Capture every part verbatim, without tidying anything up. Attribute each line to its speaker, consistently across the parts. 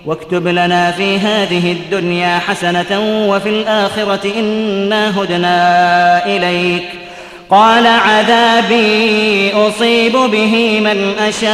Speaker 1: واكتب لنا في هذه الدنيا حسنة وفي الآخرة إنا هدنا إليك. قال عذابي أصيب به من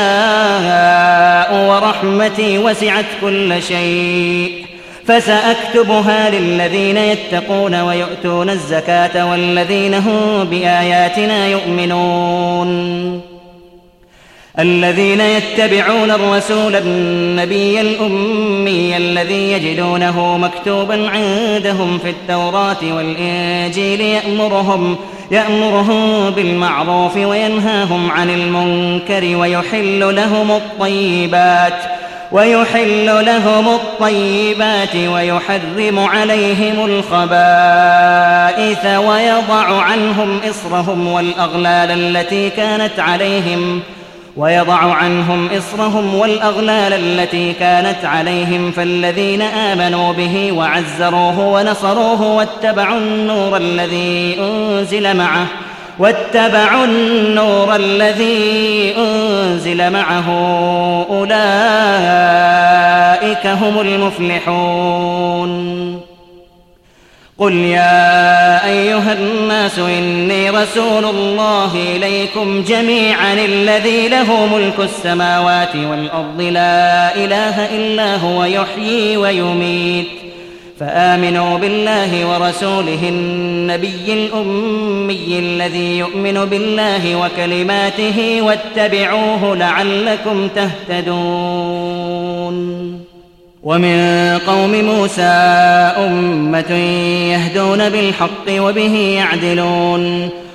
Speaker 1: أشاء ورحمتي وسعت كل شيء فسأكتبها للذين يتقون ويؤتون الزكاة والذين هم بآياتنا يؤمنون الذين يتبعون الرسول النبي الأمي الذي يجدونه مكتوبا عندهم في التوراة والإنجيل يأمرهم, يأمرهم بالمعروف وينهاهم عن المنكر ويحل لهم الطيبات ويحل لهم الطيبات ويحرم عليهم الخبائث ويضع عنهم إصرهم والأغلال التي كانت عليهم ويضع عنهم إصرهم والأغلال التي كانت عليهم فالذين آمنوا به وعزروه ونصروه واتبعوا النور الذي أنزل معه واتبعوا النور الذي أنزل معه أولئك هم المفلحون. قل يا أيها الناس إني رسول الله إليكم جميعا الذي له ملك السماوات والأرض لا إله إلا هو يحيي ويميت فآمنوا بالله ورسوله النبي الأمي الذي يؤمن بالله وكلماته واتبعوه لعلكم تهتدون. ومن قوم موسى أمة يهدون بالحق وبه يعدلون